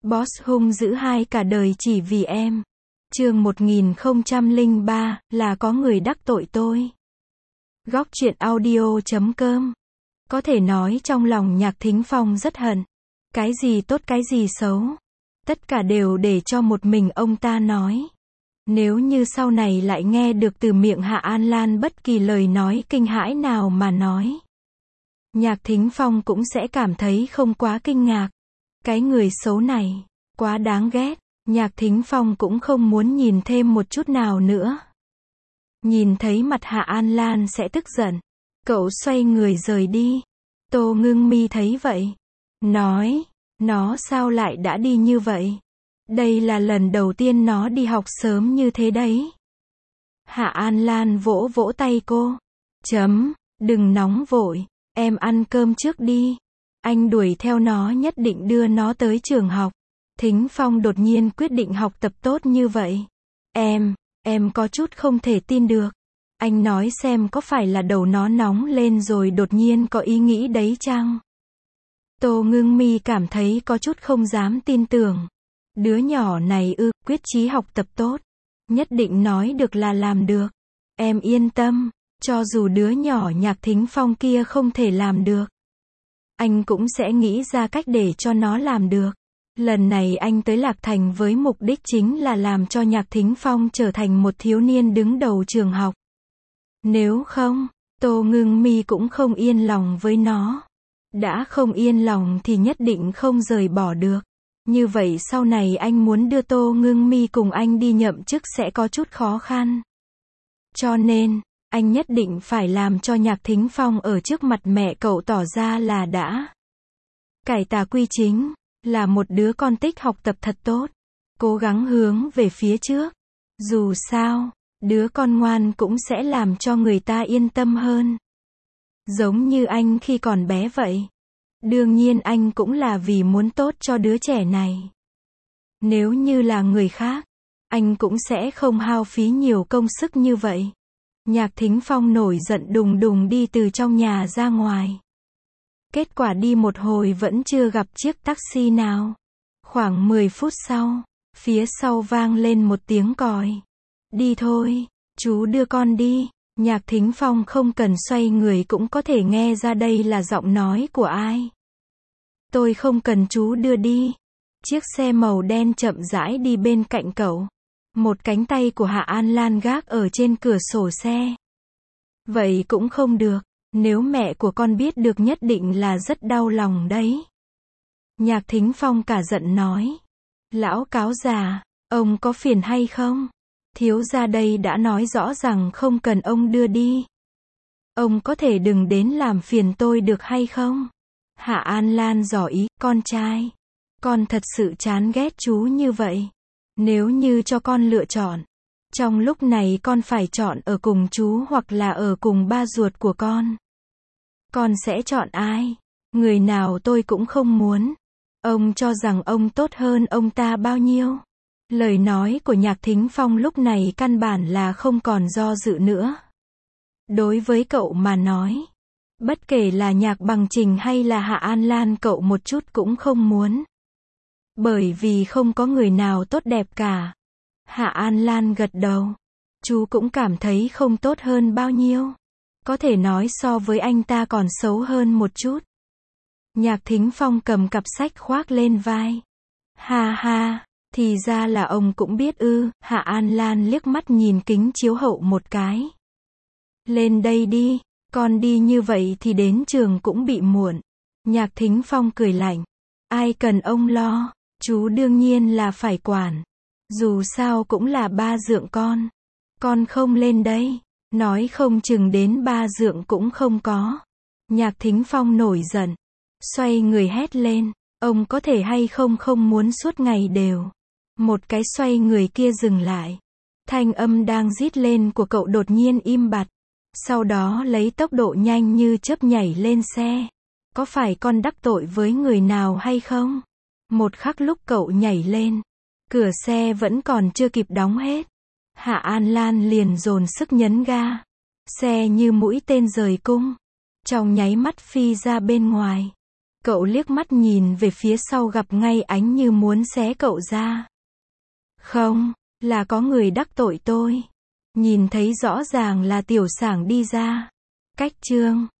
Boss hung dữ hai cả đời chỉ vì em. Chương 1003, là có người đắc tội tôi. Góc truyện audio.com. Có thể nói trong lòng Nhạc Thính Phong rất hận. Cái gì tốt cái gì xấu, tất cả đều để cho một mình ông ta nói. Nếu như sau này lại nghe được từ miệng Hạ An Lan bất kỳ lời nói kinh hãi nào mà nói, Nhạc Thính Phong cũng sẽ cảm thấy không quá kinh ngạc. Cái người xấu này, quá đáng ghét. Nhạc Thính Phong cũng không muốn nhìn thêm một chút nào nữa. Nhìn thấy mặt Hạ An Lan sẽ tức giận. Cậu xoay người rời đi. Tô Ngưng Mi thấy vậy, nói, nó sao lại đã đi như vậy? Đây là lần đầu tiên nó đi học sớm như thế đấy. Hạ An Lan vỗ vỗ tay cô. Đừng nóng vội, em ăn cơm trước đi. Anh đuổi theo nó nhất định đưa nó tới trường học. Thính Phong đột nhiên quyết định học tập tốt như vậy. Em có chút không thể tin được. Anh nói xem có phải là đầu nó nóng lên rồi đột nhiên có ý nghĩ đấy chăng? Tô Ngưng Mi cảm thấy có chút không dám tin tưởng. Đứa nhỏ này quyết chí học tập tốt. Nhất định nói được là làm được. Em yên tâm, cho dù đứa nhỏ Nhạc Thính Phong kia không thể làm được, anh cũng sẽ nghĩ ra cách để cho nó làm được. Lần này anh tới Lạc Thành với mục đích chính là làm cho Nhạc Thính Phong trở thành một thiếu niên đứng đầu trường học. Nếu không, Tô Ngưng Mi cũng không yên lòng với nó. Đã không yên lòng thì nhất định không rời bỏ được. Như vậy sau này anh muốn đưa Tô Ngưng Mi cùng anh đi nhậm chức sẽ có chút khó khăn. Cho nên, anh nhất định phải làm cho Nhạc Thính Phong ở trước mặt mẹ cậu tỏ ra là đã cải tà quy chính, là một đứa con tích học tập thật tốt, cố gắng hướng về phía trước. Dù sao, đứa con ngoan cũng sẽ làm cho người ta yên tâm hơn. Giống như anh khi còn bé vậy. Đương nhiên anh cũng là vì muốn tốt cho đứa trẻ này. Nếu như là người khác, anh cũng sẽ không hao phí nhiều công sức như vậy. Nhạc Thính Phong nổi giận đùng đùng đi từ trong nhà ra ngoài. Kết quả đi một hồi vẫn chưa gặp chiếc taxi nào. Khoảng 10 phút sau, phía sau vang lên một tiếng còi. Đi thôi, chú đưa con đi. Nhạc Thính Phong không cần xoay người cũng có thể nghe ra đây là giọng nói của ai. Tôi không cần chú đưa đi. Chiếc xe màu đen chậm rãi đi bên cạnh cậu. Một cánh tay của Hạ An Lan gác ở trên cửa sổ xe. Vậy cũng không được. Nếu mẹ của con biết được nhất định là rất đau lòng đấy. Nhạc Thính Phong cả giận nói. Lão cáo già, ông có phiền hay không? Thiếu gia đây đã nói rõ rằng không cần ông đưa đi. Ông có thể đừng đến làm phiền tôi được hay không? Hạ An Lan dò ý, con trai. Con thật sự chán ghét chú như vậy. Nếu như cho con lựa chọn, trong lúc này con phải chọn ở cùng chú hoặc là ở cùng ba ruột của con sẽ chọn ai? Người nào tôi cũng không muốn. Ông cho rằng ông tốt hơn ông ta bao nhiêu? Lời nói của Nhạc Thính Phong lúc này căn bản là không còn do dự nữa. Đối với cậu mà nói, bất kể là Nhạc Bằng Trình hay là Hạ An Lan cậu một chút cũng không muốn. Bởi vì không có người nào tốt đẹp cả. Hạ An Lan gật đầu. Chú cũng cảm thấy không tốt hơn bao nhiêu. Có thể nói so với anh ta còn xấu hơn một chút. Nhạc Thính Phong cầm cặp sách khoác lên vai. Ha ha, thì ra là ông cũng biết ư. Hạ An Lan liếc mắt nhìn kính chiếu hậu một cái. Lên đây đi, con đi như vậy thì đến trường cũng bị muộn. Nhạc Thính Phong cười lạnh. Ai cần ông lo, chú đương nhiên là phải quản. Dù sao cũng là ba dượng con không lên đây, nói không chừng đến ba dượng cũng không có. Nhạc Thính Phong nổi giận, xoay người hét lên, ông có thể hay không muốn suốt ngày đều. Một cái xoay người kia dừng lại. Thanh âm đang rít lên của cậu đột nhiên im bặt. Sau đó lấy tốc độ nhanh như chớp nhảy lên xe. Có phải con đắc tội với người nào hay không? Một khắc lúc cậu nhảy lên, cửa xe vẫn còn chưa kịp đóng hết. Hạ An Lan liền dồn sức nhấn ga. Xe như mũi tên rời cung. Trong nháy mắt phi ra bên ngoài. Cậu liếc mắt nhìn về phía sau gặp ngay ánh như muốn xé cậu ra. Không, là có người đắc tội tôi. Nhìn thấy rõ ràng là Tiểu Sảng đi ra. Cách chương